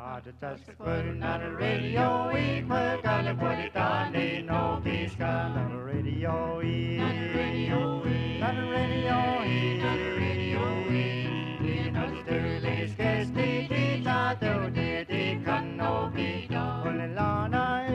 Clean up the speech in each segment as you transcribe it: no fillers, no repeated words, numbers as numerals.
Put on the radio, we put on the put it on the no peace gun on the radio, on the radio, on the radio, on the radio, you know the dirty scares the dita do the can no be done. Well, Lana,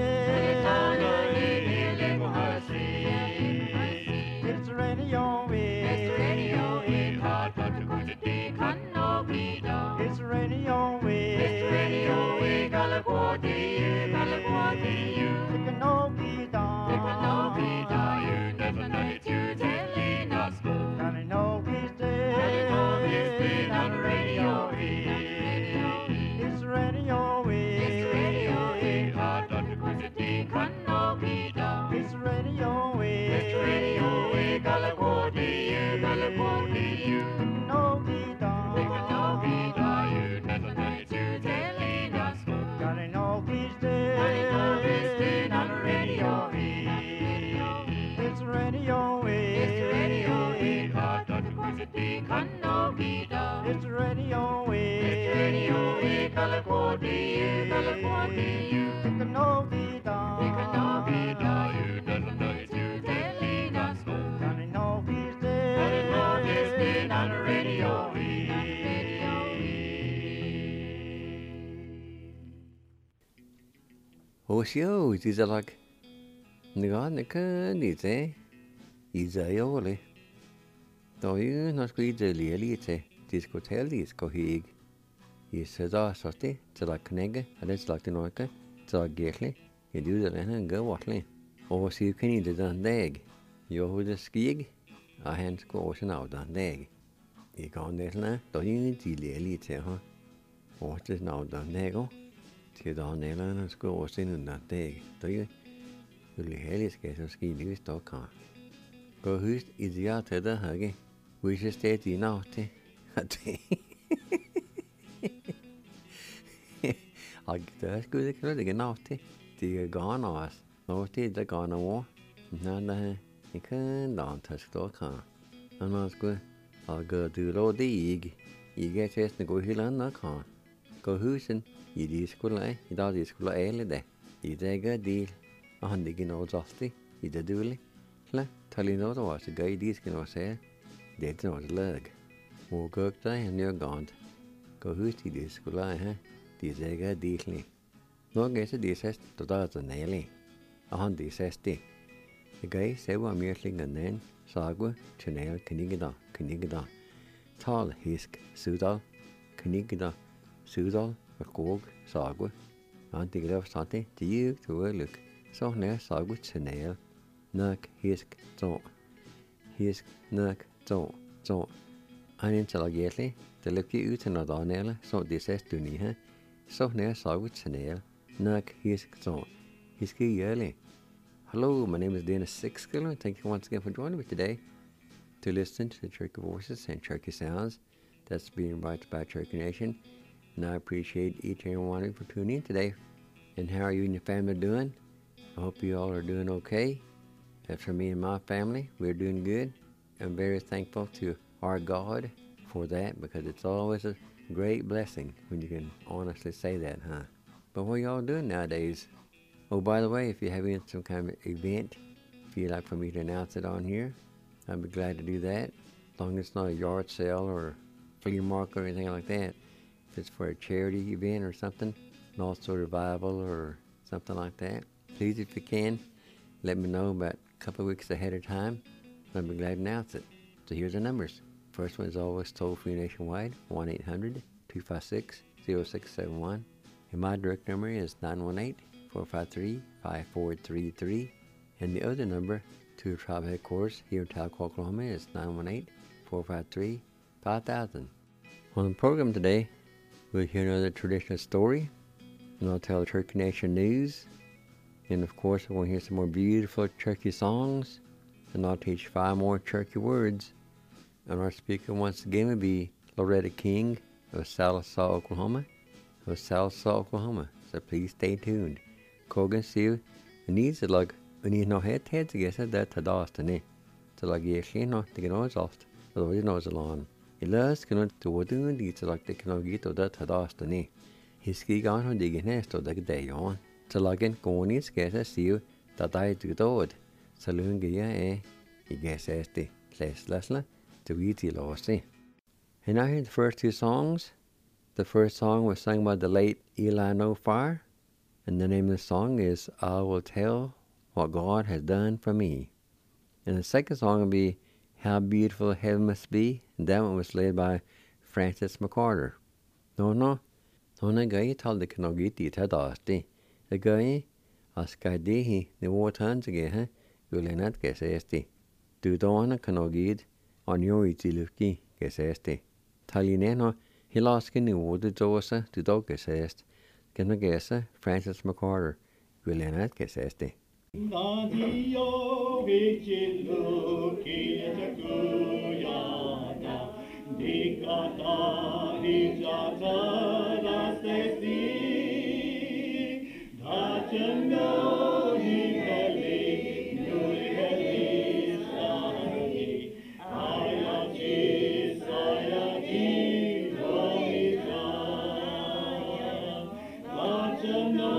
it's the radio, it's the radio, it's hard to go to the can no be done. It's the radio, it's the radio, we gotta go to you, gotta go to you. It can no be done, it can no be done. You never know it, you telling us go. Gotta know he's dead, gotta know he's dead on the radio. It's the radio, it's the radio, it's hard to go to the can no be done. It's the radio, it's the radio, we gotta go to you, gotta go to you. It can no be done, it can no be done. You never know it, you telling us go. Gotta know he's dead, gotta know he's dead on the radio. It's the radio, it's the radio, it's hard to go to the can no be done. It's the radio, it's the radio, we gotta go to you, gotta go to you. It can no be done, it can no be done. You never know it, you telling us go. Gotta know he's dead, gotta know he's dead on the radio. Osio, it is like Nigga, it's a Isaiah. Though you not squeeze the lily, it's a discotel, it's cohig. He says, ah, sosti, it's like Knegga, and it's like the Noika, it's like Gately. You do the land and go wattling. Or see you can eat it on dag. You hold the skig, I hand squashing out on dag. You can't let now, though you need the lily, it's a huh. What is now done nego? Till down there and squashing in that dag. Do you? You'll hell get a ski new stock car. Go who's is the art of the huggy. We should stay at the naughty. I get the good again naughty. The gone us. Naughty the gone war. None you can't down to stock car. And I was good. I'll go to load the egg. You get us to go hill on the car. Go who's in. You do school, you do school early day. You take a deal. Han ligger nå alltid I det duelig. Tali nå det var så gøy de skal nå se. Det er nå det løg. Og gøk deg en ny gant. Gå hus I de skulle ha. De sier dealig. Nå gøy så de sest, da da er det nælig. Og han de sest de. Det gøy så var mye slik enn den. Sagu, tjenel, knigeda. Tal, hisk, sudal. Knigeda, sudal, og kog, sagu. Han de grøv satte, de gikk til å lukke. Så nær sagu tjenel. Nøk, hisk, så. Hisk, nøk, så. Han intelligently, det lukker ut til noe danele, så de ses du ni her. Så nær sagu tjenel. Nøk, hisk, så. Hisk gjørlig. Hello, my name is Dennis Sixgill, and thank you once again for joining me today to listen to the Cherokee Voices and Cherokee Sounds that's being brought by Cherokee Nation. And I appreciate each and every one of you for tuning in today. And how are you and your family doing? I hope you all are doing okay. As for me and my family, we're doing good. I'm very thankful to our God for that because it's always a great blessing when you can honestly say that, huh? But what are y'all doing nowadays? Oh, by the way, if you're having some kind of event, if you'd like for me to announce it on here, I'd be glad to do that. As long as it's not a yard sale or flea market or anything like that. If it's for a charity event or something, an also revival or something like that, please, if you can, let me know about a couple of weeks ahead of time. I'd be glad to announce it. So here's the numbers. First one is always toll-free nationwide, 1-800-256-0671. And my direct number is 918-453-5433. And the other number to tribe headquarters here in Tahlequah, Oklahoma is 918-453-5000. On the program today, we'll hear another traditional story, and I'll tell Cherokee Nation news. And of course, we'll hear some more beautiful Cherokee songs, and I'll teach 5 more Cherokee words. And our speaker once again will be Loretta King of Sallisaw, Oklahoma. So please stay tuned. Kogan siu, needs it like when you know head to get that to Dastiny. So like you know, they can always oft, although you know it's a lawn. It lasts can to what do these like they can get to that to Dastiny. Hiski gan hun diggen hesto dag dayon. Så lagen goni skesa siu da dai du dod. Så lungia I guess esti leslasla to witi losi. And I heard the first two songs. The first song was sung by the late Eli Nofar, and the name of the song is I Will Tell What God Has Done For Me. And the second song will be How Beautiful Heaven Must Be, and that one was led by Francis McCarter. No, gai tal de knogiti ta dasti. The gai askaidihi the wartans again, gulenat gesesti. Du dona knogid on your itiluki gesesti. Talineno hilaskin ni wodu dosa du dog gesest. Genagesa Francis McCarter, gulenat gesesti. Radio Vichiluki Jakuyana Dikata Hijata Rastesi Dachano Himeli Nurheli Sahi Ayachi Sayaki Rohija Dachano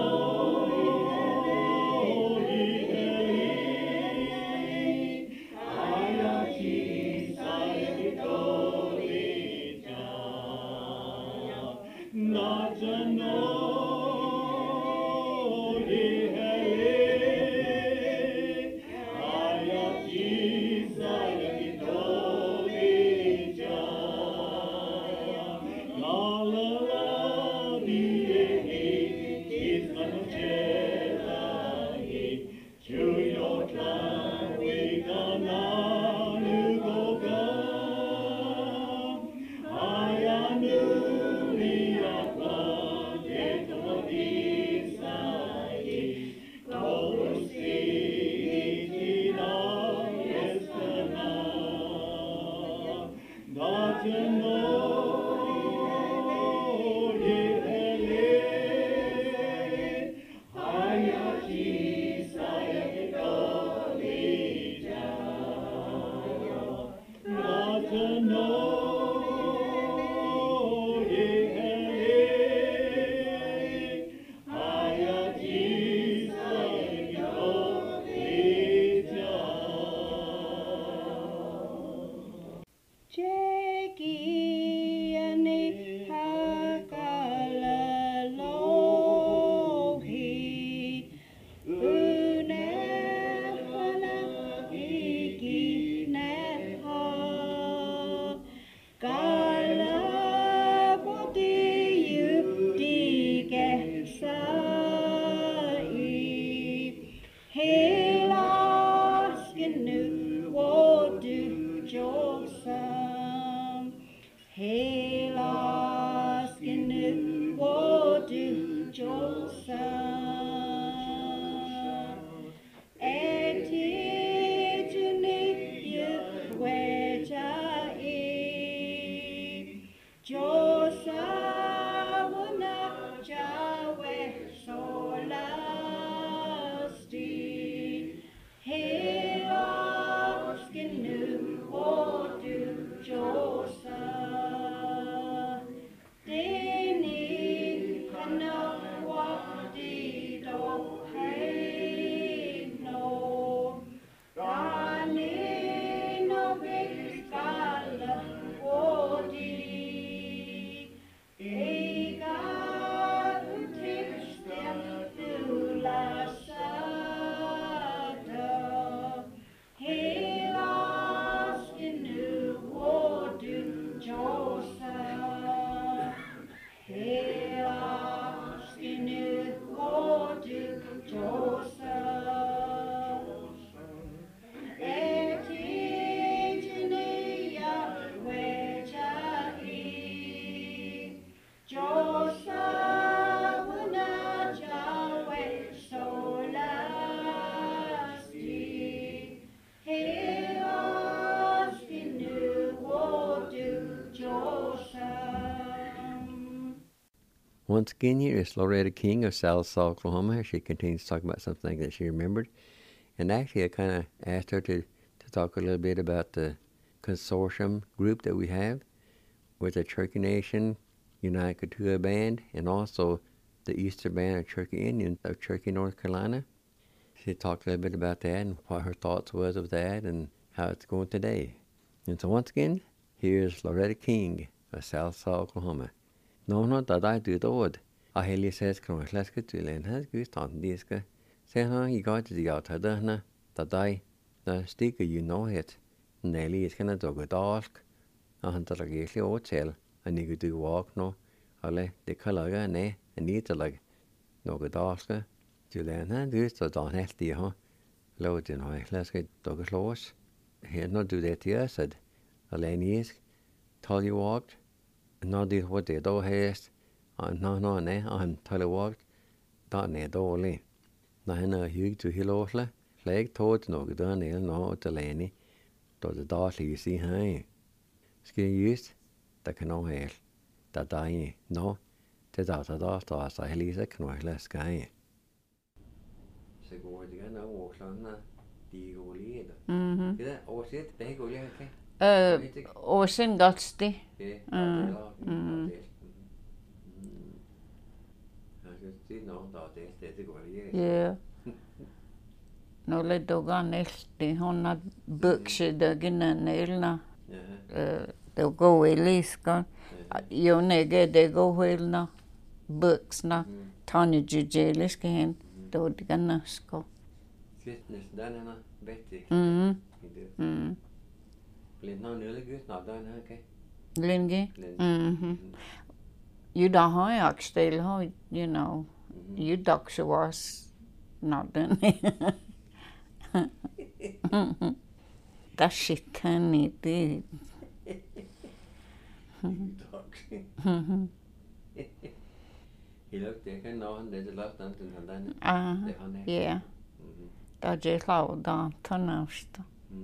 Once again, here is Loretta King of Salsa, Oklahoma. She continues to talk about something that she remembered. And actually, I kind of asked her to talk a little bit about the consortium group that we have with the Cherokee Nation United Tour Band, and also the Easter Band of Cherokee Indians of Cherokee, North Carolina. She talked a little bit about that and what her thoughts was of that and how it's going today. And so once again, here's Loretta King of Southsaw, Oklahoma. No, that I do the wood. I hear you says, come on, let's get to land. Has good on this guy. Say, you got to the out of the that I, the sticker, you know it. Nelly is gonna dog a dask. I hunt like a hotel, and you could do walk no. Alle, the color, ne, and need to like no good dask. To land, and do so don't have the huh? Load in high, let's get dog a close. He not do that here, said. Alain is, tell you walked, and not did what they do has. No, ne, I'm tell you walked, don't ne do only. Now, hug to Hilosla, flag towards no good on el no to Lanny, to the dark you see high. Ski used, the canoe hail, that die, no, tis out of the stars, I Lisa canoe less sky. So go again, I walk on the go lead. Did that or sit, they go lead, okay? Ocean Gotsti. Yeah. No le dogan elti honna bukse dagina nelna. De go eliska. Jo nege de go helna buksna. Tanya jujeliska hen do diganasko. Fitness dana Betty. Blind no nearly good, not done, okay? Lingi. You don't have actually, you know. You doctor was not done. That shit can need it. He looked there, no, and there's a lot done to done. Yeah. That just how done to nasta.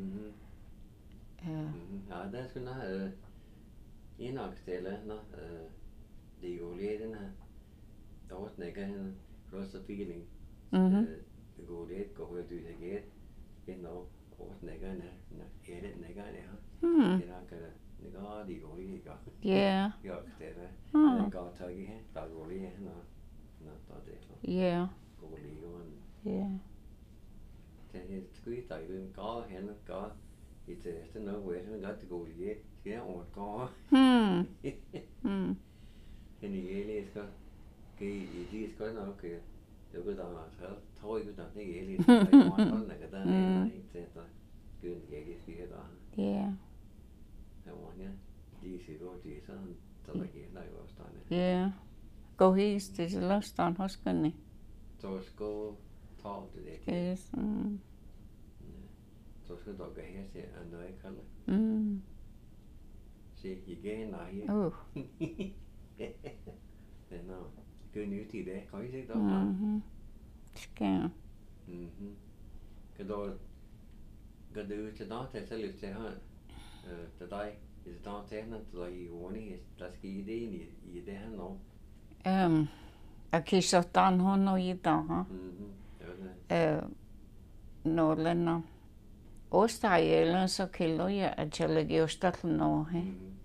That's gonna inakstelle, no, the oleden her. Der var snakker cross the feeling. Det går det går højt ud igen. Gen over snakker den her. Det snakker den her. Det er kan det går de går lige går. Yeah. Ja, det er. Den går tag i her. Der går lige her. Nå, der det. Yeah. Går lige går. Yeah. Det er sgu der i den går hen og går. Det er noget hvor jeg godt det går lige. Skal jeg over går. Den i skal cái gì có nó kìa, tôi cứ tao nói thôi cứ tao thấy vậy đi, mọi thứ này cái ta này sẽ ta cứ vậy đi phía đó. Yeah. Em muốn nhá, đi xí đồ gì sao, tao lại cái này vào tao này. Yeah. Go his to the last on husband. Tôi có talk to that. Yes. Tôi có đọc cái hết sẽ anh nói cái này. See, you get này. Oh. Then no. Good news thì đấy, có gì đó. Scam. Cái đó cho nó thì sẽ lựa chọn từ đây thì nó sẽ nó là yếu này là cái idea này idea nó. Aki sotan hono ida ha. No lena. Osta yelen so kilo ya achelegi ostat no he.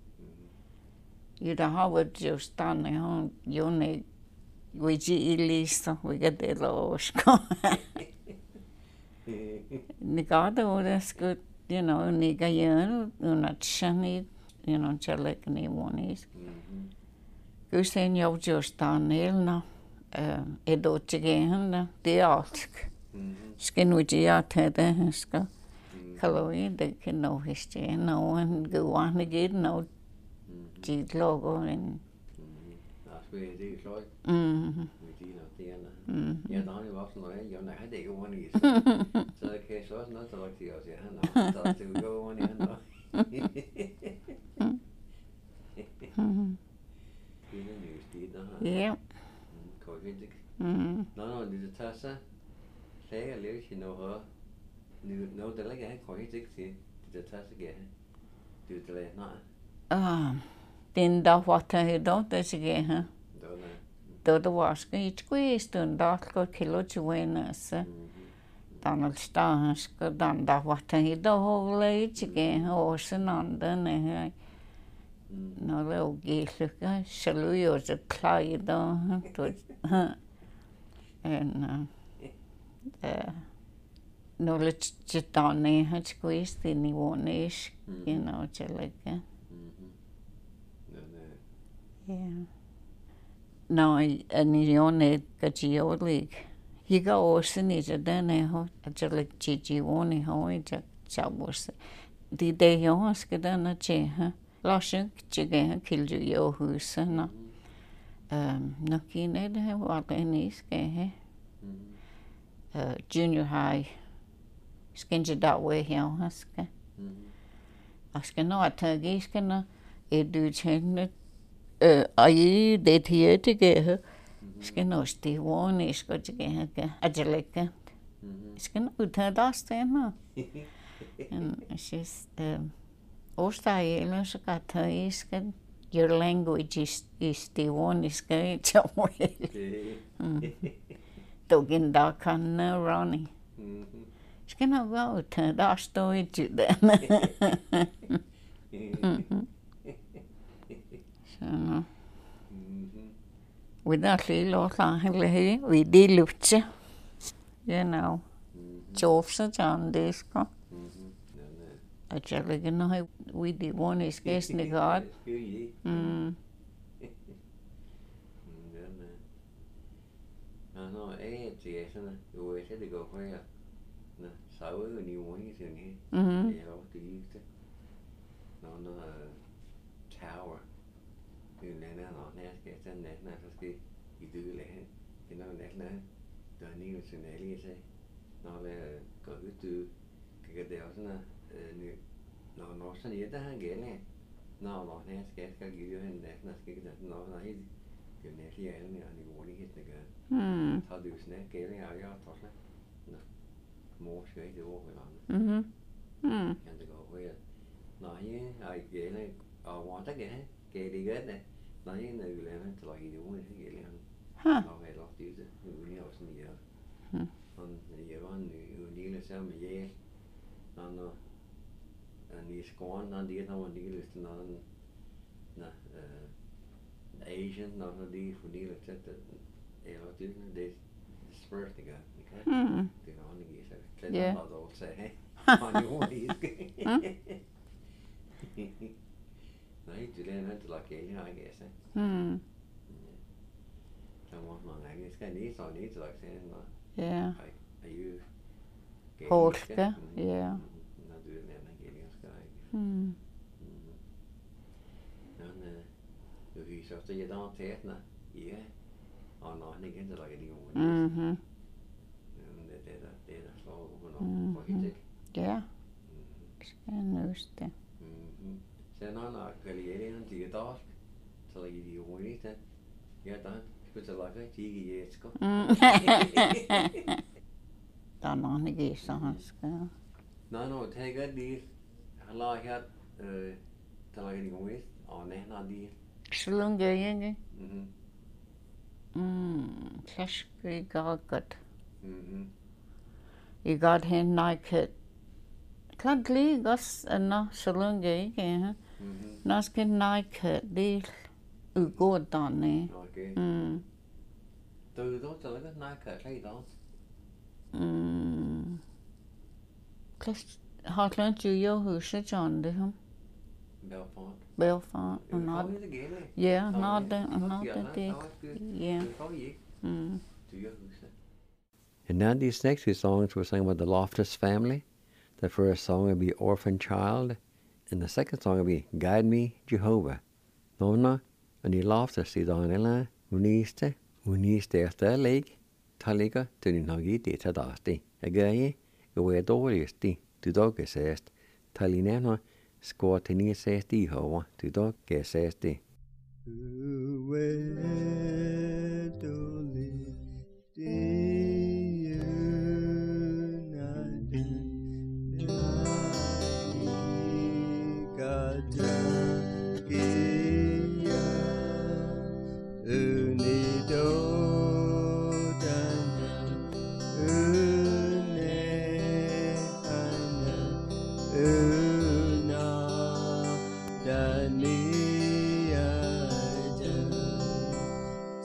Ida hawad jostan ne hon yone Vigi ilista, we get the losko. Nigada was good, you know, Nigayan, Unachani, you know, Chalek Niwonis. Gusen yo just on Elna, Edochigan, the Alsk. Skin with ya Tedeska. Kaloid, they can know history, no one go on again, no G logo and. Về đi rồi. Vì đi nào tiền là. Nhà đó thì bác nói giờ này hãy để cái món gì. Sau khi số nó sau khi ở sẽ hắn nói, sau khi cái món này hắn nói. Cái nó nhiều tí đó hả? Yeah. Coi cái gì. Nó đi tới sa. Thế là nếu chỉ nó hở. Nếu tới lấy cái coi cái gì thì tới sa cái. Từ từ lấy nó. Din da wata he do das ge ha. Do the wask ich squeezed und da go kilo chwenas. Donald Stans go dan da wata he do hole ich ge ho senanda ne. nó là ghi cái xử lý ở cái khai đó tôi and nó là chỉ tao này hết cái gì ni vốn ấy you know chỉ là cái yeah no anh yêu này cái chỉ yêu lịch hi ga osin niจะได้เนี่ยฮะจะเลยจีวนี่ฮะจะชาวบสดีเดียวสก็ได้นะเจ้ฮะลาชงจะแกคิลจูโยหุสนะนักกินได้ว่าแต่นี่สก็ฮะjunior highสกินจะได้เว้ยฮะสก็สก็น่าทักกี้สก็น่าดูเช่นอายุเด็กที่จะแกฮะSka nosti vuoni, ska tjekka ajalekka. Ska uta dastena. Siis ostaajilla ska taiska your language is the one ska tjamuil. Tokin da kanna roni. Ska na va uta dastoi tjudena. Så without little thing, we did look, you know, jobs on this. Actually, you know, we did one is guessing the God. No, chị ấy rồi sẽ được coi à, nè, sáu cái nhiều món như thế này, thì nó tí nó tower. Thì này nó nè cái chân này là cái từ này thì nó nè là từ này là sự này đi thế nó là có cái từ cái điều là nó sẽ như thế cái này nó nè cái gì này là cái nó là cái này thì anh này anh muốn đi hết cái thao điều này cái này ai đó thôi nè mua cái gì đó phải làm anh tự có cái nói như ai cái này ở ngoài tất cái cái đi cái này nói như người làm thì lại điều này cái này nó phải lo tiêu chứ người đi học sinh nhiều còn nhiều con người đi là sao mà dễ nó đi squat nó đi thao đi là nó nè Asian nó đi phụ đi là chắc là lo tiêu để spurt thì cả thì nó nghĩ sao thế nó đâu sẽ mà nhiều đi Đấy, chủ đề nó là cái như ai cái sao? Trong một ngày cái này sau này là cái nó. Yeah. Are you? Polska, yeah. Nó đưa lên cái cái. Nó nè, vì sao tôi đang thế nè, yeah. Nó này cái là cái điều. Det là så nó có cái. Yeah. Ska nuste. Sen aina karriärin tietoa, se oli juuri se, ja tämän se lakai tigi jetsko. Tämä on ainakin sanska. No, tega di halajat tällainen juuri on nähnyt di. Slungejengi. Klaski galkat. I got him like Kladli gas na salunge ke nas ke nike đi ugodane. Okay. Từ đó tới cái nike thấy đó. Klas Hotland Studio who sit on the Belfont. Not. Yeah, not the yeah. And now these next two songs we're singing about the Loftus family. The first song will be Orphan Child, and the second song will be Guide Me, Jehovah. Nona, and the Loftus is on the uniste efter leg, taliga til din hagi det til dasti. Again, go where dårligsti, du dog sæst, talinena, skår til ni sæst i hova, du dog sæsti. Dani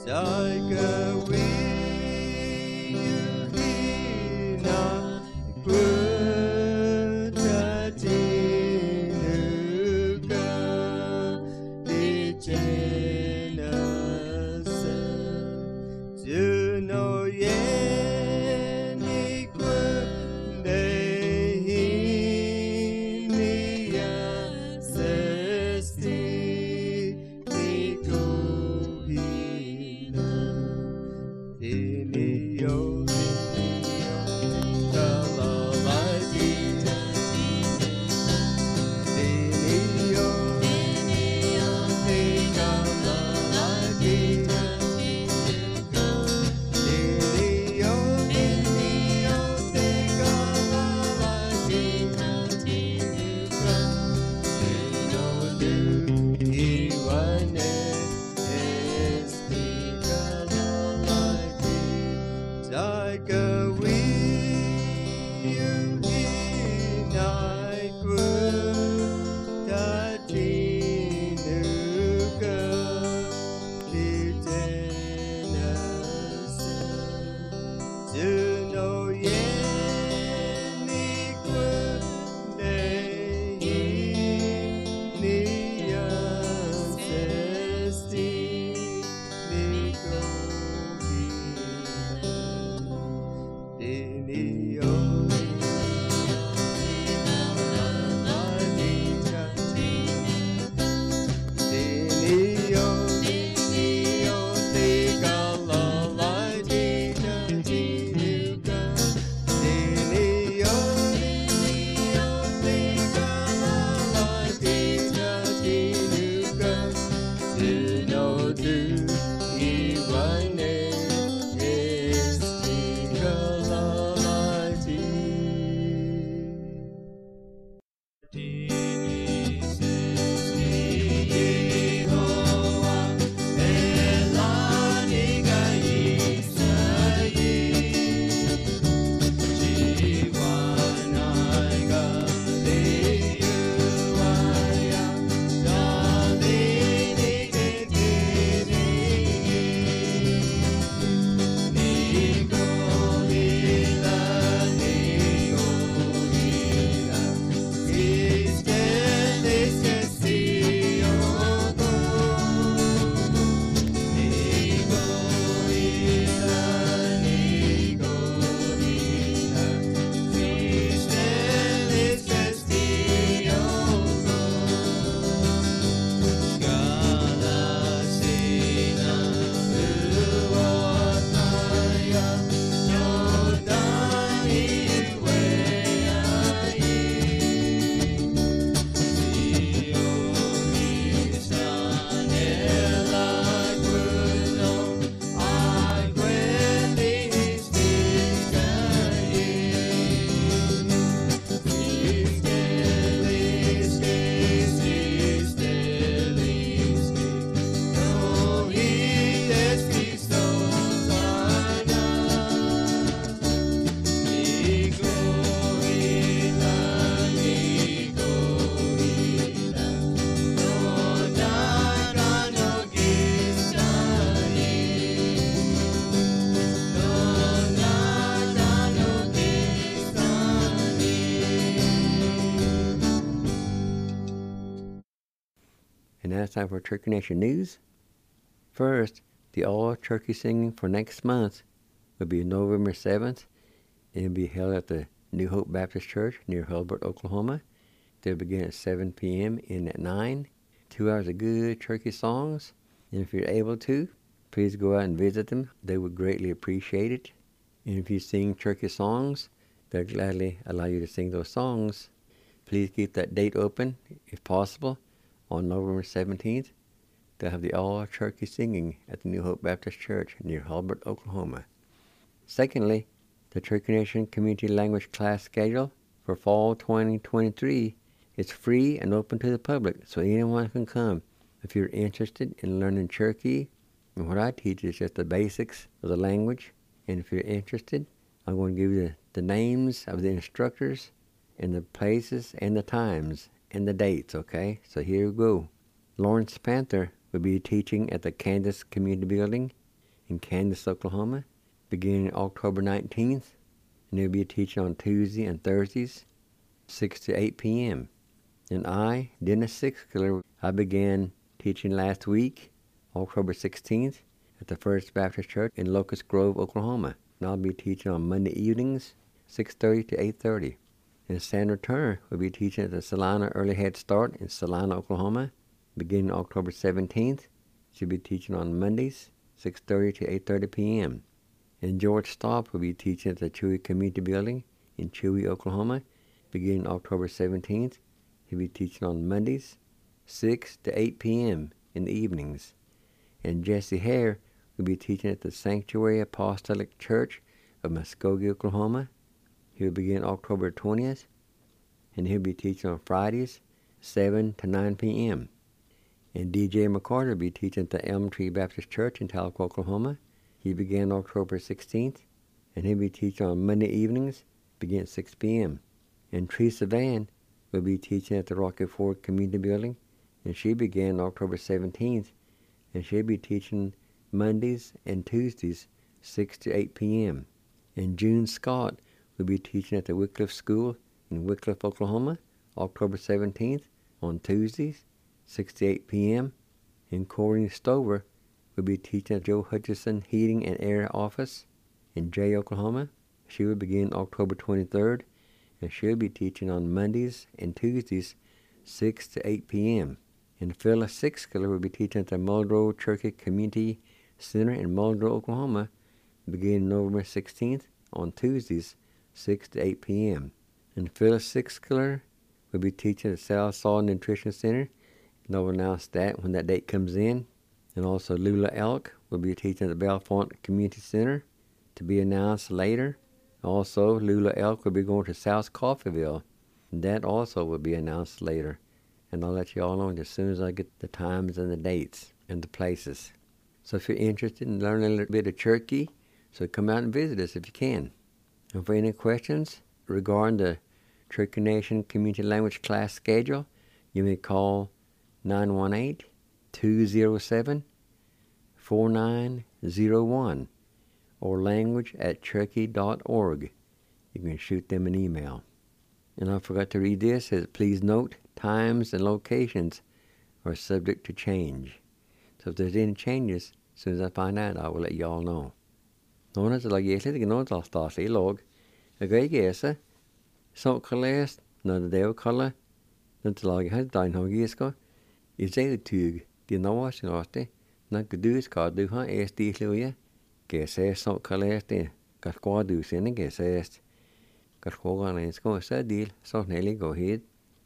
And now it's time for Turkey Nation News. First, the all-turkey singing for next month will be November 7th. It will be held at the New Hope Baptist Church near Hulbert, Oklahoma. They'll begin at 7 p.m. and at 9. 2 hours of good turkey songs. And if you're able to, please go out and visit them. They would greatly appreciate it. And if you sing turkey songs, they'll gladly allow you to sing those songs. Please keep that date open, if possible, on November 17th. They'll have the all-turkey singing at the New Hope Baptist Church near Hulbert, Oklahoma. Secondly, the Turkey Nation Community Language class schedule for fall 2023 is free and open to the public, so anyone can come. If you're interested in learning Cherokee, and what I teach is just the basics of the language, and if you're interested, I'm going to give you the names of the instructors and the places and the times and the dates, okay? So here we go. Lawrence Panther will be teaching at the Kansas Community Building. in Candace, Oklahoma, beginning October 19th. And they'll be teaching on Tuesday and Thursdays, 6 to 8 p.m. And I, Dennis Sixkiller, I began teaching last week, October 16th, at the First Baptist Church in Locust Grove, Oklahoma. And I'll be teaching on Monday evenings, 6:30 to 8:30. And Sandra Turner will be teaching at the Salina Early Head Start in Salina, Oklahoma, beginning October 17th. She'll be teaching on Mondays, 6:30 to 8:30 p.m. And George Staub will be teaching at the Chewy Community Building in Chewy, Oklahoma, beginning October 17th. He'll be teaching on Mondays, 6 to 8 p.m. in the evenings. And Jesse Hare will be teaching at the Sanctuary Apostolic Church of Muskogee, Oklahoma. He'll begin October 20th, and he'll be teaching on Fridays, 7 to 9 p.m. And DJ McCarter will be teaching at the Elm Tree Baptist Church in Tahlequah, Oklahoma. He began October 16th, and he'll be teaching on Monday evenings, beginning at 6 p.m. And Teresa Van will be teaching at the Rocky Ford Community Building, and she began October 17th, and she'll be teaching Mondays and Tuesdays, 6 to 8 p.m. And June Scott will be teaching at the Wycliffe School in Wycliffe, Oklahoma, October 17th on Tuesdays, 6 to 8 p.m. And Corinne Stover will be teaching at Joe Hutchison Heating and Air Office in Jay, Oklahoma. She will begin October 23rd, and she'll be teaching on Mondays and Tuesdays, 6 to 8 p.m. And Phyllis Sixkiller will be teaching at the Muldrow Cherokee Community Center in Muldrow, Oklahoma, beginning November 16th on Tuesdays, 6 to 8 p.m. And Phyllis Sixkiller will be teaching at South Saw Nutrition Center, and I'll announce that when that date comes in. And also Lula Elk will be teaching at the Bellefonte Community Center, to be announced later. Also, Lula Elk will be going to South Coffeyville, and that also will be announced later. And I'll let you all know as soon as I get the times and the dates and the places. So if you're interested in learning a little bit of Cherokee, so come out and visit us if you can. And for any questions regarding the Cherokee Nation Community Language class schedule, you may call 918-207-4901 or language@cherokee.org. You can shoot them an email. And I forgot to read this. It says, please note, times and locations are subject to change. So if there's any changes, as soon as I find out, I will let you all know. Nå er det lag jeg slet ikke noe til å starte I lag. Jeg er ikke ese. Så kan lese, når det er å kalle, når det lager her, da en har giska. I sier tyg, de nå sin åtte. Når du skal du ha stilige. Gese så kan lese det. Skal du sinne gese. Skal en skal se del, så nellig gå hit.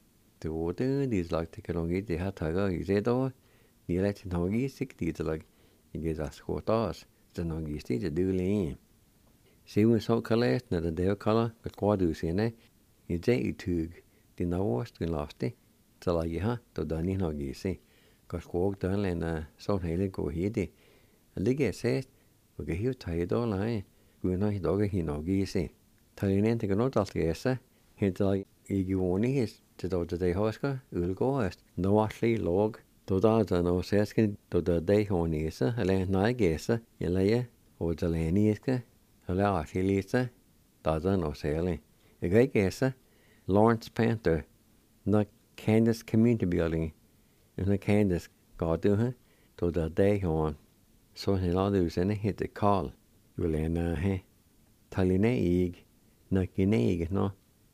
Du de lag teknologi, de har taget I det da. De lagt teknologi, sikkert de lag. Jeg er skåret oss. Så nå gis det du lige. Siden så kan lese, når det er å kalle, skal du sinne. I det tyg, de nå skal laste. Så lag jeg ha, da den I nå gis det. Skal den en så nellig gå hit. Det ligger sett. Og jeg har taget da lai. Gud I dag I nå gis det. Talinen til noe alt gese. Helt til I gjorde til da det husker ulgåest. Nå atli låg. Da det nå sesken da det honese eller nei gese. Eller og det leniske. Eller atli da det nå særlig. Jeg gese. Lawrence Panther. Nå Candace Community Building. Nå Candace gav du her. Da det hon. Så han la du sende heter Carl. Ulena he. Taline ig. Nakineig nå.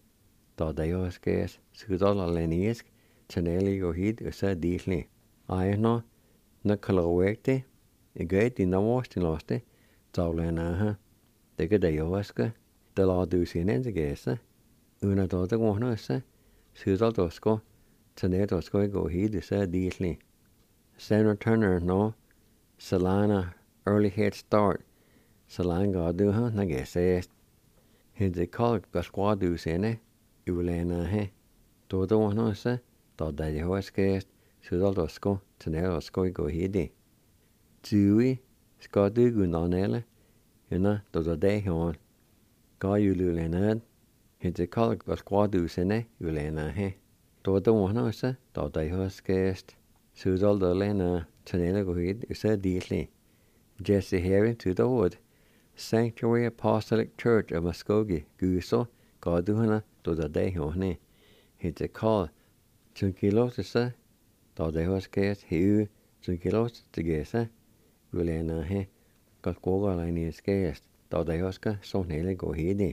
Da det jo skes. Skudal alenisk. Chaneli og hit og så dilli. Ai nå. Nakalawekte. Jeg de navåsten loste. Taulena ha. Det det jo skal. Det la du sende til gese. Una da det går nå så. Skudal dosko. Chanel dosko gå hit og så dilli. Sandra Turner nå. Salina Early Head Start. Salina du ha na gese. Hente kalk skal du sende. Ulena he. Da var nå så. Da det jo skes. Så da skal til nær skal gå hit. Tui skal du gå nelle. Henne da det jo. Ga ulena. Hente kalk skal du sende. Ulena he. Da var nå så. Da det jo skes. Så da lena til nær gå hit. Så dilli. Jesse Herring to the wood. Sanctuary Apostolic Church of Muskogee, Guso, Gaduhana, to the day honey. It's a call. Tunkilosa, to the hoskes, he, Tunkilos, to gesa, Gulena he, got Goga line is scarce, to the hoska, so nearly go heedy.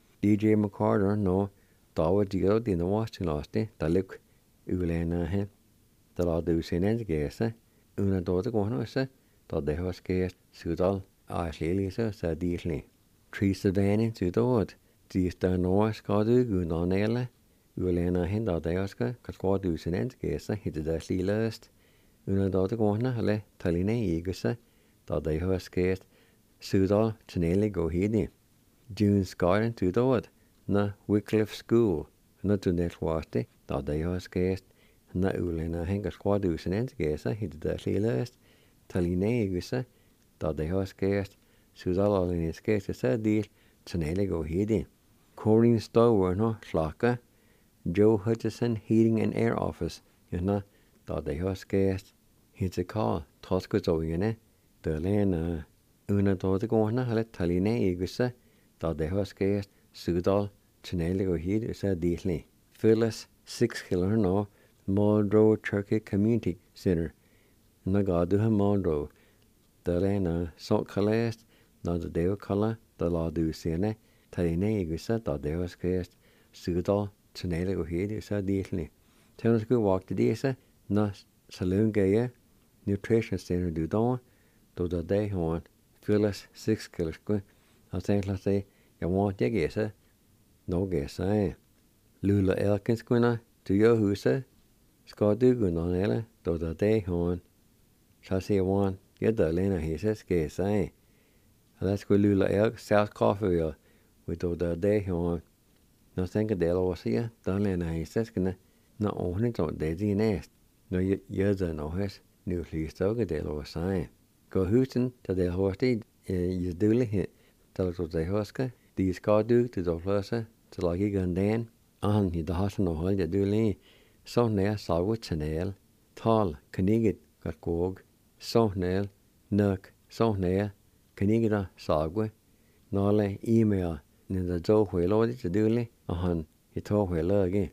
DJ McCarter, no, Dawa Giro, the Washington lost it, the look, Ulena he, the law do sin and gesa, una daughter gonosa, to the hoskes, Sudal, Ashley, so deeply. Trees the van into the wood, these the Norse Gadu, Gunonella. Ulena hen da deoska, katskådu sin gesa, hitte der sliløst. Under da det gående, eller taline igese, da de høskest, sudal tunele go hidi. June's garden to the wood, na Wycliffe School, na tunnel wasti, da de høskest, na ulena hen katskådu sin gesa, hitte der sliløst, taline igese, da de høskest, sudal alene skest, så deal, tunele go hidi. Corinne Stower, no, slaka, Joe Hutchison Heating and Air Office, da de høskest. He's a call, Tosco Zoyene, the Lena, una da det gående, eller taline iguse, da de høskest, Sudal, tunele go hidi, så deally. Phyllis, 6 killer no, Muldrow Turkey Community Center, na gaduha Muldrow, the Lena, so kalest, na de deo kala, da la du sene, taline iguse, da de høskest, Sudal, tunele go hidi, so deally. Tennis go walk to desa, na saloon gaya, nutrition center do don, do the day hon, Phyllis 6 killers go, I think let's say, you want your gesa, no gesa, Lula Elkins gonna, to your husa, Scott do go on ella, do the day hon, shall say one, get the lena he says gesa, let's go Lula Elk, South Coffeeville, with do the day hon, no think of the was here, the lena he says gonna, not only don't they nest, no years no his. Nu flystoget det lå sig. Gå husen til det hurtigt i dølighed til at det huske. De skal du til at fløse til at give en den. Han i det har sådan noget holdt dølig. Så nær savet til tal kniget godt gå. Så nær nok så nær kniget der savet. Nogle e-mail når der så højlådet til dølig. Og han i tog højlåget.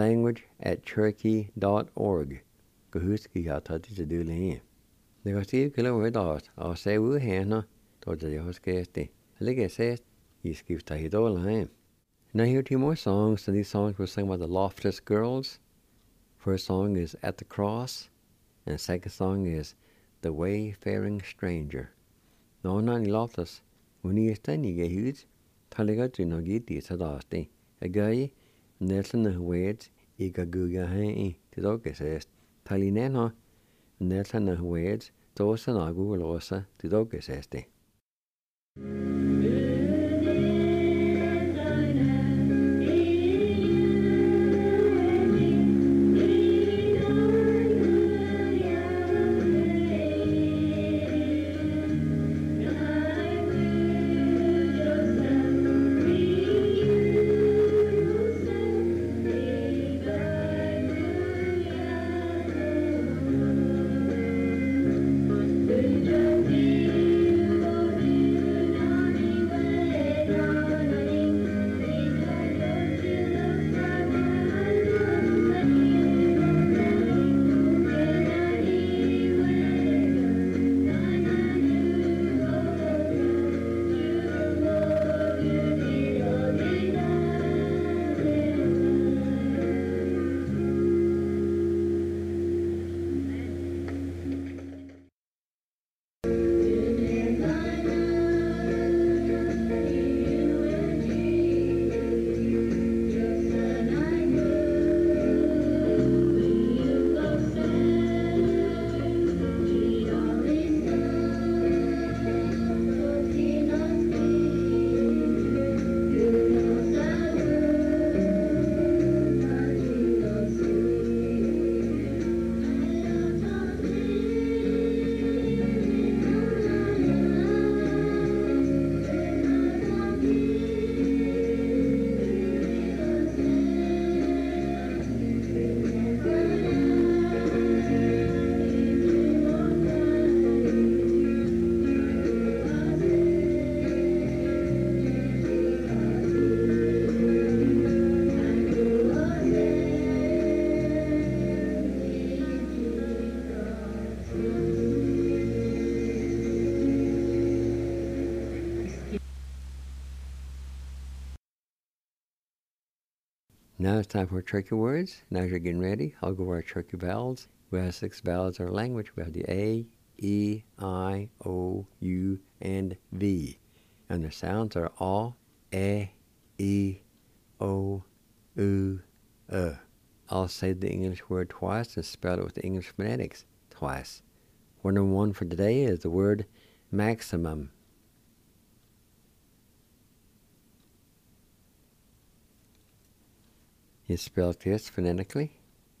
language@cherokee.org. Gå husk I har taget til det længe. Det kan sige kilo ved os, og se ud her, då det har skæst det. Ligger sæst, I skifter hit all hjem. Now here 2 more songs, and these songs were sung by the Loftus Girls. First song is At the Cross, and second song is The Wayfaring Stranger. Nå, I Loftus, when I stand I get huge, talega til nok I det så der det. Jeg gør I, næsten højt, I kan guge her I, til dog sæst. Talinena, næsten højt, då så nagu låsa, til dog sæst det. Now it's time for turkey words. Now as you're getting ready, I'll go over our turkey vowels. We have 6 vowels in our language. We have the A, E, I, O, U, and V. And the sounds are all E, E, O, U, I'll say the English word twice and spell it with the English phonetics twice. Word number 1 for today is the word maximum. It's spelled this phonetically.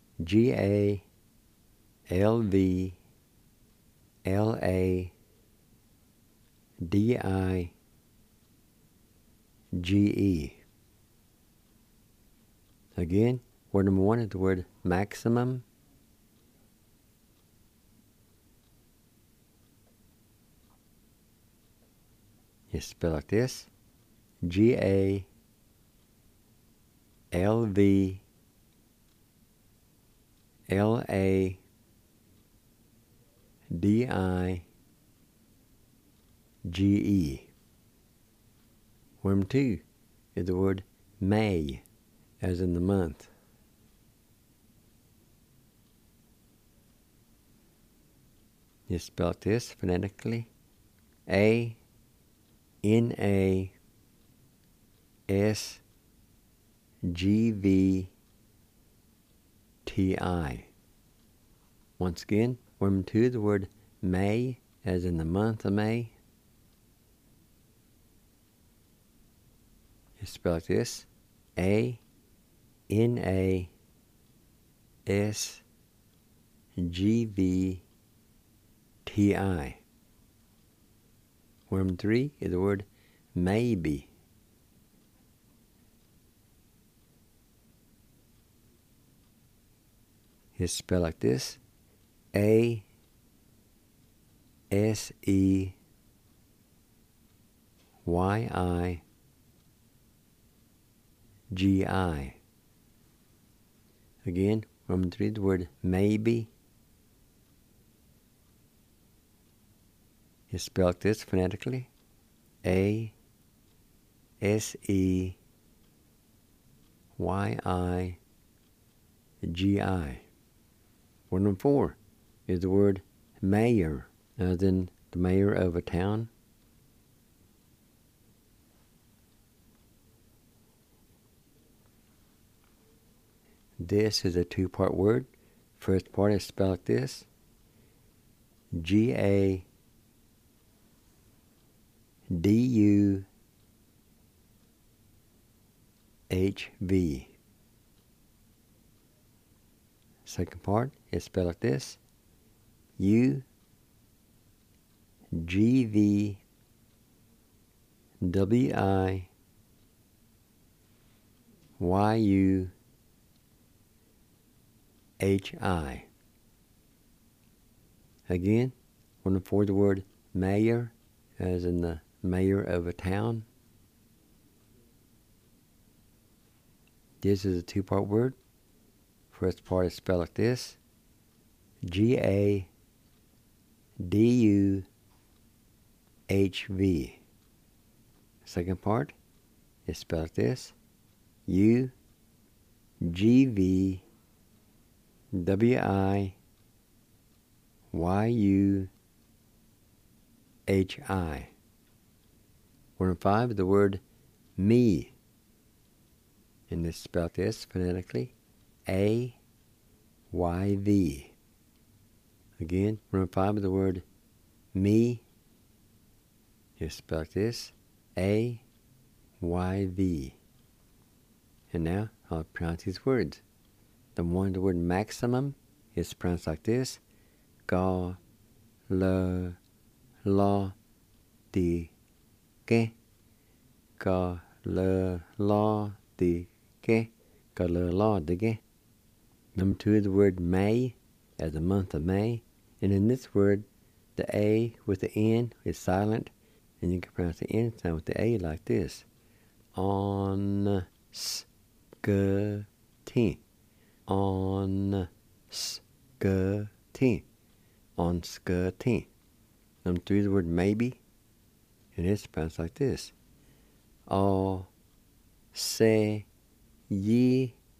G-A-L-V-L-A-D-I-G-E. Again, word number 1 is the word maximum. It's spelled like this. G-A-L-V-L-A-D-I-G-E. Word number 2 is the word May, as in the month. It's spelled this phonetically. A-N-A-S-G-V-T-I. Once again, word number 2 is the word May, as in the month of May. It's spelled this. A-N-A-S-G-V-T-I. Word number 3 is the word maybe. It's spelled like this. A-S-E-Y-I-G-I. Again, word number 3 is the word maybe. It's spelled this phonetically. A-S-E-Y-I-G-I. Word number 4 is the word mayor, as in the mayor of a town. This is a 2-part word. First part is spelled like this. G-A-D-U-H-V. Second part is spelled like this. U-G-V-W-I-U-H-I. Again, word number 4 is the word mayor, as in the mayor of a town. This is a 2-part word. First part is spelled like this. G-A-D-U-H-V. Second part is spelled like this. U-G-V-W-I-U-H-I. Word number 5 is the word me. And it's spelled this phonetically. A-Y-V. Again, word number 5 is the word me. It's spelled this. A-Y-V. And now I'll pronounce these words. The one, the word maximum, is pronounced like this. Ga, la, la, di, ke. Ga, la, la, di, ke. Ga, la, la, di, ke. Number 2 is the word May, as the month of May. And in this word, the A with the N is silent. And you can pronounce the N sound with the A like this. On, sk-tin. On, sk-tin. On, sk-tin. Number 3 is the word maybe. And it's pronounced like this. O, se, ye,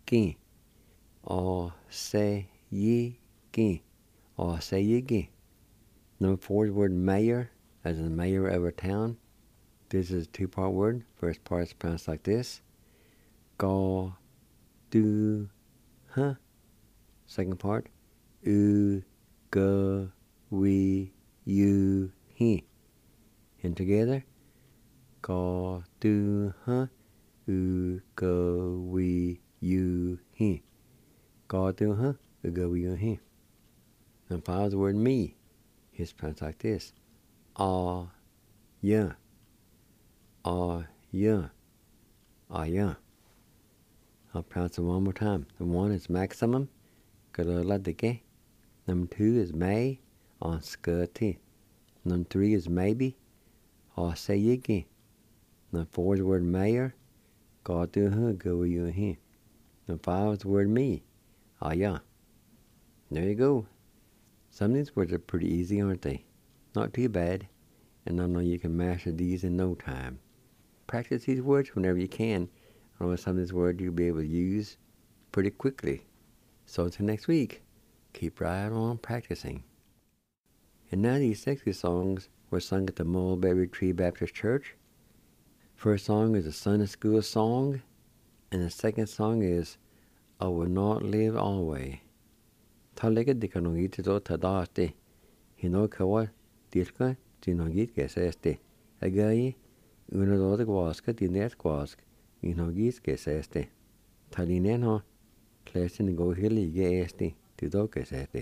Gi. Or say ye gi. Or say ye gi. Number 4 is the word mayor, as in the mayor of a town. This is a two-part word. First part is pronounced like this. Ga, do, huh. Second part. U, ga, we, you, he. And together. Ga, do, huh. U, ga, we, you, he. Ga, do, huh. U, ga, we, you, he. Number 5 is the word me. It's pronounced like this. Ah, yeah. Ah, yeah. Ah, yeah. I'll pronounce it one more time. The 1 is maximum. Galadike. Number 2 is may. On skirty. Number 3 is maybe. Or sayigi. Number 4 is the word mayor. God do her go you here. Number 5 is the word me. Ah, yeah. There you go. Some of these words are pretty easy, aren't they? Not too bad. And I know you can master these in no time. Practice these words whenever you can. I know some of these words you'll be able to use pretty quickly. So until next week, keep right on practicing. And now these 60 songs were sung at the Mulberry Tree Baptist Church. First song is a Sunday School song. And the second song is I Will Not Live Always. Talega dikanongit to tadaste. Hino kawa dirka dinongit geseste. Agayi unadod gwaska dinet gwask. Inogis geseste. Talineno klesin go hilly gesti to do geseste.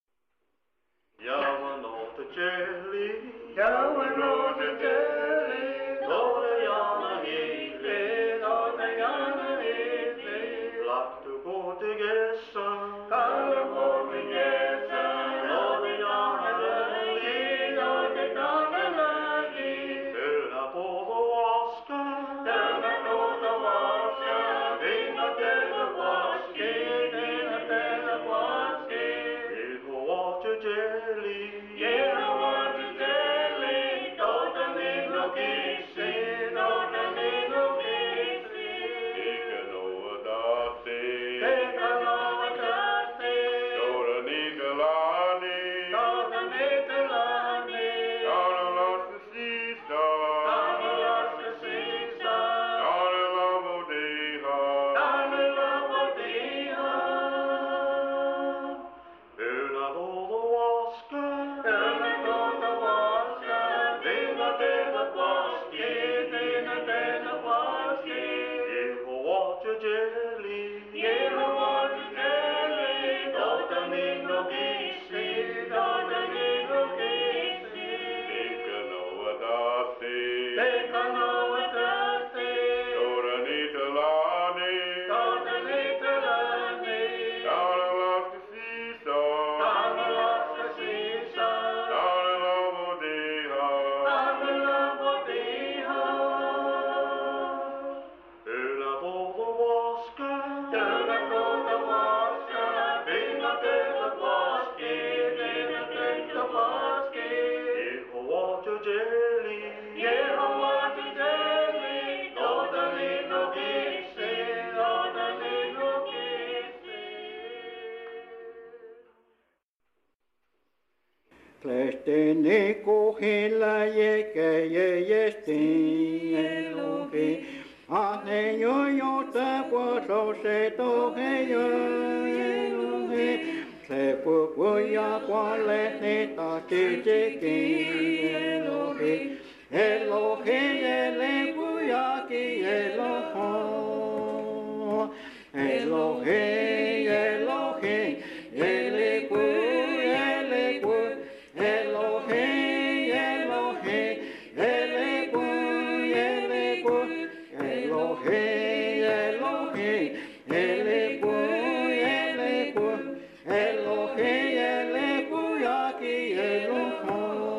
Plestene kohela yeke yestin elohe. Ane yo yo ta po se to he yo elohe. Se po ya kwa le ne ta te ki elohe. Elohe ele pu ya ki eloho. Elohe Elohe ele pu Elohe, Elohe, Eleku, Eleku, Elohe, Elohe, Eleku, Eleku, Elohe, Eleku, Yaki, Eloho.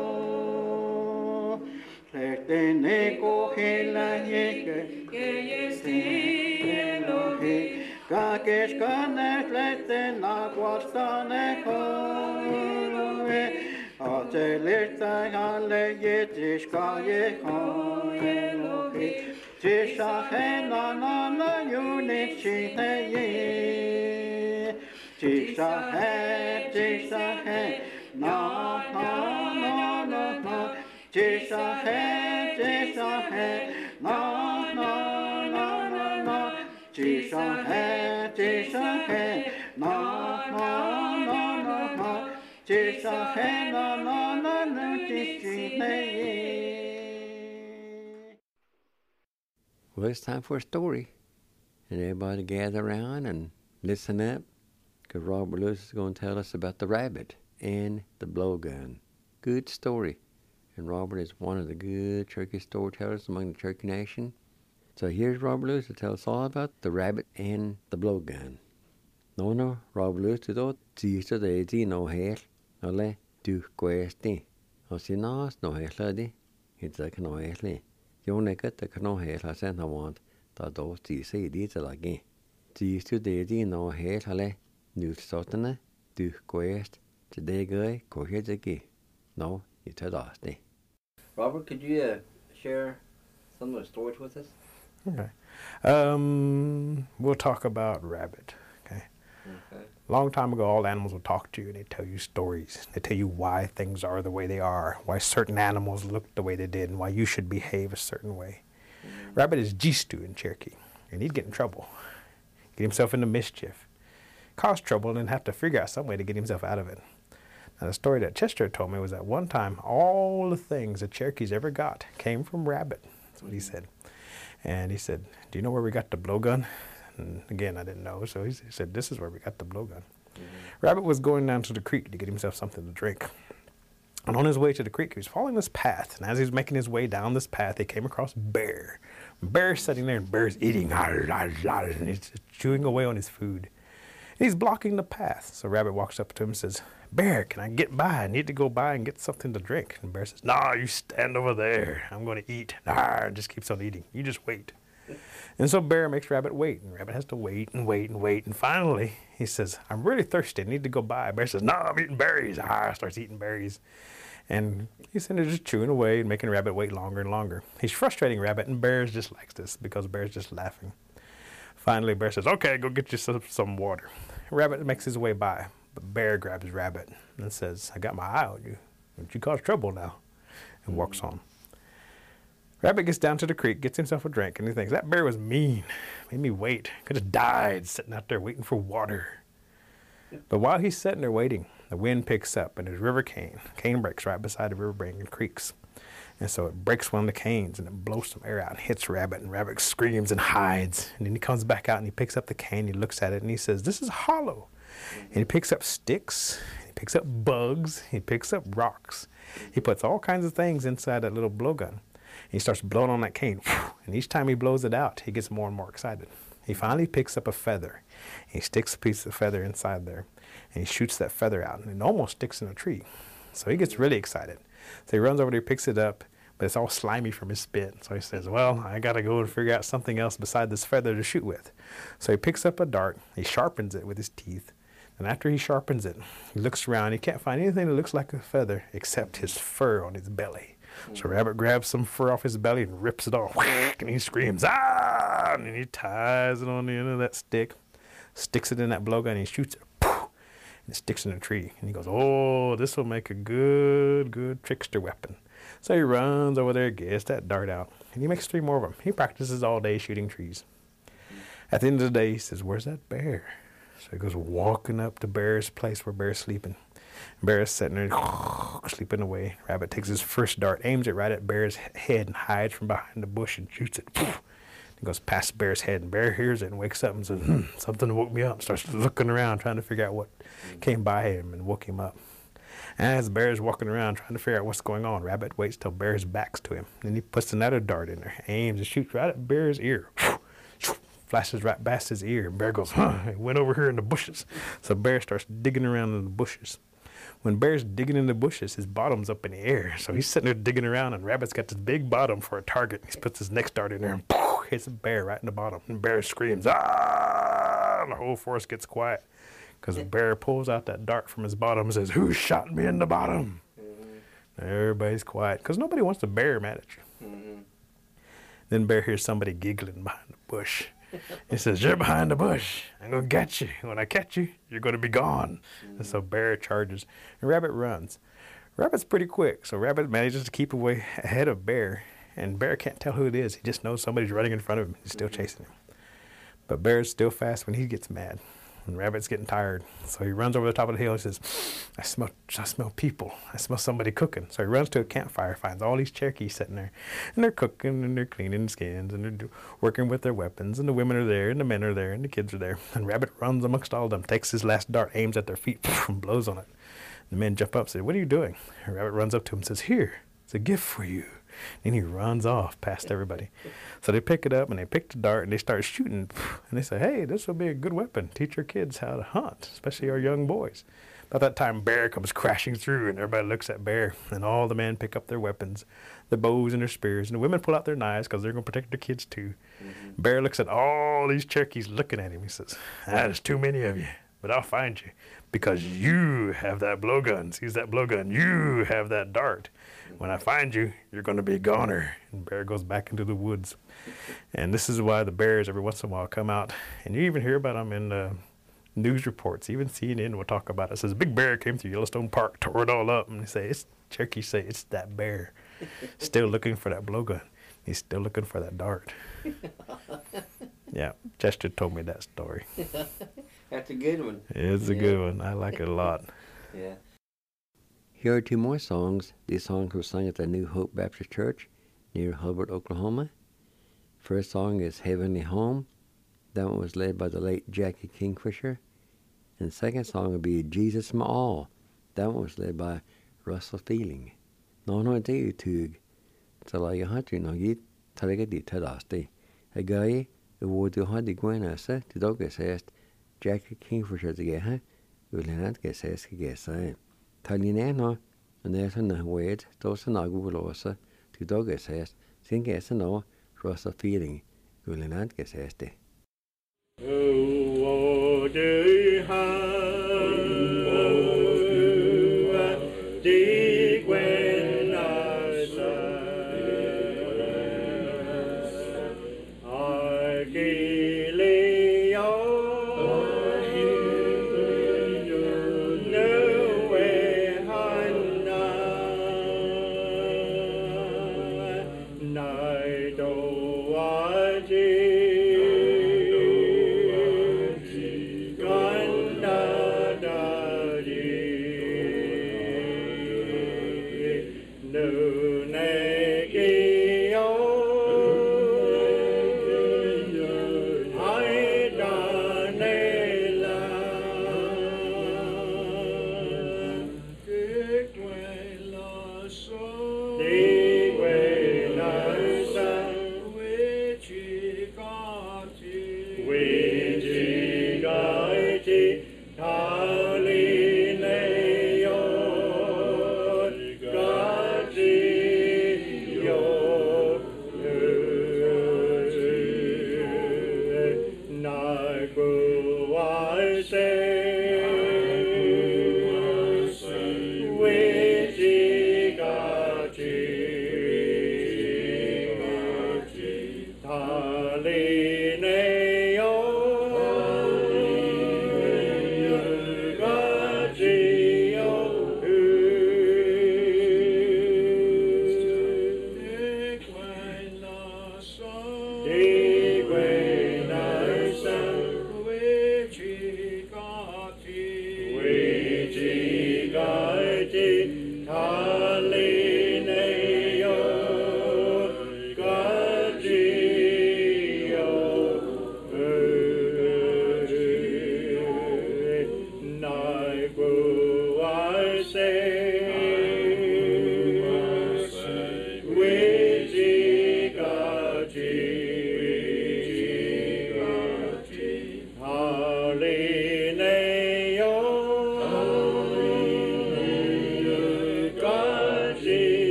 Setene kohela yeke, Elohe, kakeskane fleten aguastane koe. Azelita hale tishka ye Elohe. Tisha he na na na yunik shite ye. Tisha he na na na na na. Tisha he na na na na na. Tisha he na na na na na. Tisha he na na na na tishite. Well, it's time for a story. And everybody gather around and listen up, because Robert Lewis is going to tell us about the rabbit and the blowgun. Good story. And Robert is one of the good Cherokee storytellers among the Cherokee Nation. So here's Robert Lewis to tell us all about the rabbit and the blowgun. No, Robert Lewis to do tiso de di no hair, ole du questi. O si nos no hair lady, it's like no hair. Yo neka the no hair has and I want that those tiso di to again. Tiso de di no hair ole du sotana du quest today guy go here again. No, you tell us. Robert, could you share some of the stories with us? Okay. We'll talk about rabbit. Okay. Long time ago, all animals will talk to you and they tell you stories. They tell you why things are the way they are, why certain animals look the way they did, and why you should behave a certain way. Rabbit is Jistu in Cherokee, and he'd get in trouble, get himself into mischief, cause trouble, and then have to figure out some way to get himself out of it. Now, the story that Chester told me was that one time, all the things the Cherokees ever got came from rabbit. That's what he said. And he said, do you know where we got the blowgun? And again, I didn't know, so he said, this is where we got the blowgun. Rabbit was going down to the creek to get himself something to drink. And on his way to the creek, he was following this path. And as he was making his way down this path, he came across Bear. Bear's sitting there, and Bear's eating, and he's chewing away on his food. And he's blocking the path. So Rabbit walks up to him and says, Bear, can I get by? I need to go by and get something to drink. And Bear says, nah, you stand over there. I'm going to eat. Nah, just keeps on eating. You just wait. And so Bear makes Rabbit wait. And Rabbit has to wait and wait and wait. And finally, he says, I'm really thirsty. I need to go by. Bear says, nah, I'm eating berries. Starts eating berries. And he's sitting there just chewing away and making Rabbit wait longer and longer. He's frustrating Rabbit, and Bear just likes this because Bear's just laughing. Finally, Bear says, okay, go get you some water. Rabbit makes his way by. But Bear grabs Rabbit and says, I got my eye on you. Don't you cause trouble now? And walks on. Rabbit gets down to the creek, gets himself a drink, and he thinks, that bear was mean. Made me wait. Could have died sitting out there waiting for water. But while he's sitting there waiting, the wind picks up and there's river cane. Cane breaks right beside the river bank and creeks. And so it breaks one of the canes and it blows some air out and hits Rabbit, and Rabbit screams and hides. And then he comes back out and he picks up the cane, he looks at it and he says, this is hollow. And he picks up sticks, he picks up bugs, he picks up rocks. He puts all kinds of things inside that little blowgun. He starts blowing on that cane. And each time he blows it out, he gets more and more excited. He finally picks up a feather. He sticks a piece of feather inside there. And he shoots that feather out. And it almost sticks in a tree. So he gets really excited. So he runs over there, picks it up. But it's all slimy from his spit. So he says, well, I got to go and figure out something else beside this feather to shoot with. So he picks up a dart. He sharpens it with his teeth. And after he sharpens it, he looks around. He can't find anything that looks like a feather except his fur on his belly. So Rabbit grabs some fur off his belly and rips it off. And he screams, ah! And he ties it on the end of that stick, sticks it in that blowgun, and he shoots it. And it sticks in a tree. And he goes, oh, this will make a good trickster weapon. So he runs over there, gets that dart out, and he makes 3 more of them. He practices all day shooting trees. At the end of the day, he says, where's that bear? So he goes walking up to Bear's place where Bear's sleeping. Bear is sitting there sleeping away. Rabbit takes his first dart, aims it right at Bear's head, and hides from behind the bush and shoots it. He goes past Bear's head, and Bear hears it and wakes up and says, something woke me up. Starts looking around, trying to figure out what came by him and woke him up. And as Bear's walking around trying to figure out what's going on, Rabbit waits till Bear's back's to him. Then he puts another dart in there, aims and shoots right at Bear's ear. Flashes right past his ear. And Bear goes, it went over here in the bushes. So Bear starts digging around in the bushes. When Bear's digging in the bushes, his bottom's up in the air. So he's sitting there digging around, and Rabbit's got this big bottom for a target. He puts his next dart in there and hits Bear right in the bottom. And Bear screams, ah! And the whole forest gets quiet because Bear pulls out that dart from his bottom and says, who shot me in the bottom? Everybody's quiet because nobody wants the bear mad at you. Mm-hmm. Then bear hears somebody giggling behind the bush. He says, "You're behind the bush. I'm going to get you. When I catch you, you're going to be gone." And so bear charges, and rabbit runs. Rabbit's pretty quick, so rabbit manages to keep away ahead of bear, and bear can't tell who it is. He just knows somebody's running in front of him. He's still chasing him. But bear's still fast when he gets mad. And rabbit's getting tired, so he runs over the top of the hill and says, I smell people. I smell somebody cooking. So he runs to a campfire, finds all these Cherokees sitting there, and they're cooking, and they're cleaning skins, and they're working with their weapons, and the women are there, and the men are there, and the kids are there. And rabbit runs amongst all of them, takes his last dart, aims at their feet, and blows on it. The men jump up and say, "What are you doing?" And rabbit runs up to him and says, "Here, it's a gift for you." And he runs off past everybody. So they pick it up, and they pick the dart, and they start shooting. And they say, "Hey, this will be a good weapon. Teach your kids how to hunt, especially our young boys." About that time, bear comes crashing through, and everybody looks at bear. And all the men pick up their weapons, their bows and their spears. And the women pull out their knives because they're going to protect their kids, too. Mm-hmm. Bear looks at all these Cherokees looking at him. He says, "There's too many of you, but I'll find you. Because you have that blowgun." Seize that blowgun. You have that dart. When I find you, you're going to be a goner. And bear goes back into the woods. And this is why the bears every once in a while come out. And you even hear about them in news reports. Even CNN will talk about it. It says, "Big bear came through Yellowstone Park, tore it all up." And they say, Cherokees say, "It's that bear. Still looking for that blowgun. He's still looking for that dart." Yeah, Chester told me that story. That's a good one. It's a good one. I like it a lot. Yeah. Here are two more songs. These songs were sung at the New Hope Baptist Church near Hubbard, Oklahoma. First song is "Heavenly Home." That one was led by the late Jackie Kingfisher. And the second song would be "Jesus My All." That one was led by Russell Feeling. Nå det utug. Så la jeg hatt noe gitt, tar jeg dit til dasti. Jeg gøy, hvor du hadde gøynese til dere sest, Jackie Kingfisher til gehe, ulenat gesest gese. Talline nå, og det sånn wed, da så nagolåse til dere sest, sin gese nå, Russell Feeling, ulenat gesest. Oh, do dig when I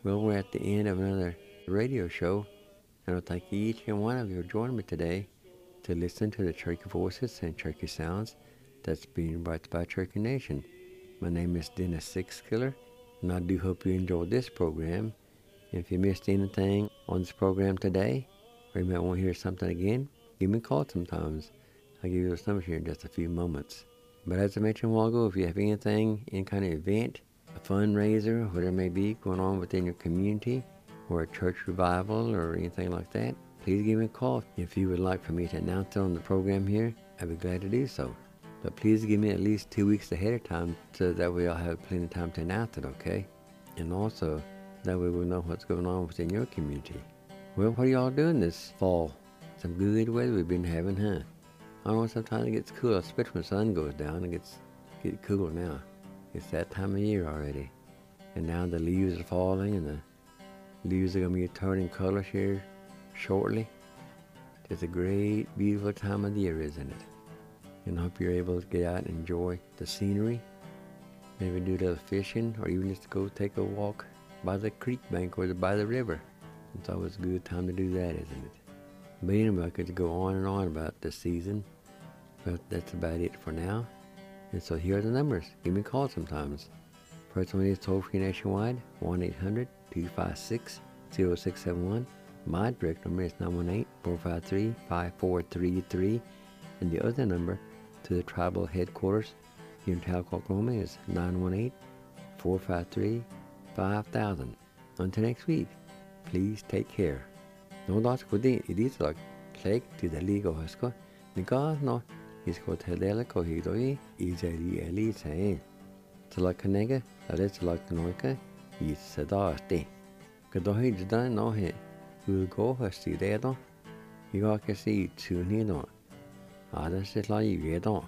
Well, we're at the end of another radio show, and I'll thank each and one of you for joining me today to listen to the Cherokee Voices and Cherokee Sounds that's being brought by Cherokee Nation. My name is Dennis Sixkiller, and I do hope you enjoyed this program. If you missed anything on this program today, or you might want to hear something again, give me a call sometimes. I'll give you those numbers here in just a few moments. But as I mentioned a while ago, if you have anything, any kind of event, a fundraiser, whatever it may be going on within your community, or a church revival, or anything like that, please give me a call. If you would like for me to announce it on the program here, I'd be glad to do so. But please give me at least 2 weeks ahead of time so that way I'll have plenty of time to announce it, okay? And also, that way we'll know what's going on within your community. Well, what are y'all doing this fall? Some good weather we've been having, huh? I know sometimes it gets cool, especially when the sun goes down. It gets cooler now. It's that time of year already. And now the leaves are falling, and the leaves are going to be turning colors here shortly. It's a great, beautiful time of the year, isn't it? And I hope you're able to get out and enjoy the scenery. Maybe do a little fishing, or even just go take a walk by the creek bank or by the river. It's always a good time to do that, isn't it? But anyway, I could go on and on about this season, but that's about it for now. And so here are the numbers. Give me a call sometimes. First one is toll-free nationwide, 1-800-256-0671. My direct number is 918-453-5433. And the other number to the tribal headquarters here in Talcott, Oklahoma is 918-453-5000. Until next week, please take care. No loss good day. It is like take to the legal hospital. Because no, he's got to the legal history. Is a really saying. To like a nigga, let's like Noika. It's a dusty. Kadohi done no hit. We'll go her see there. You got to see two near. Others is like you get on.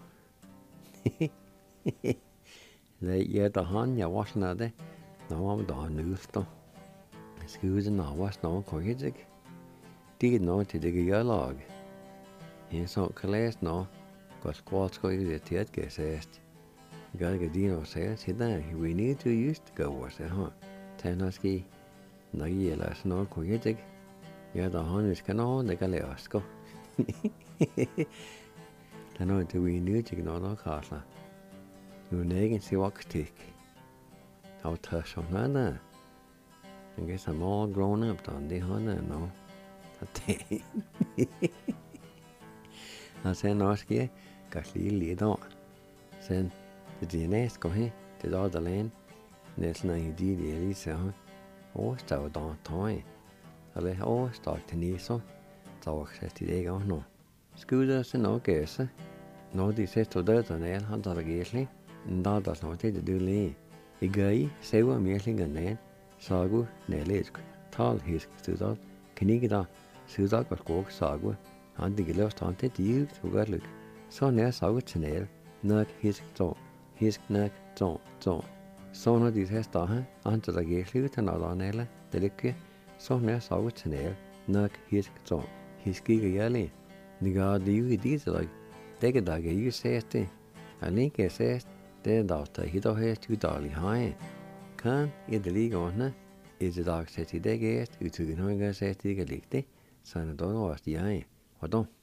They get the hand ya wash another. No one don't lose though. Excuse me, no was no cohesive. Did not to the gear log. In so class no, got squats go to the theatre get asked. Gotta get Dino says, sit down, we need to use to go was it, huh? Tanaski, no yellow no cohesive. Yeah, the hand is canon, the Galeosco. I know until we knew you know no castle. You nag and see what stick. I'll touch on that. I guess I'm all grown up, don't they, honey? No. I said, no, ski, got Lily don't. Said, the DNS go here, did all the land. There's no idea, Elisa, huh? Oh, so don't toy. I let all start to need so. So, says today, go no. Scooters and no guess. No, this is to dirt on air, hunter againstly. No, that's not it to do lee. A guy, say what meeting and then. Sagu, Nelisk, tall his stood out. Canigida, Sudak or Quok Sagu, and the lost on it you to get look. So near Sagu Chanel, Nug his zone, his neck zone. So no, this has done, until the gate loot and all on Ella, the liquor. So near Sagu Chanel, Nug his zone, his giga yelly. The god the you did like. Take a dog, you says it. I think it says, the doctor, he don't have to dolly high. Can it the league on her? Is the dog said he did get, you took no guys at the league, son of don't know what's the eye. What don't?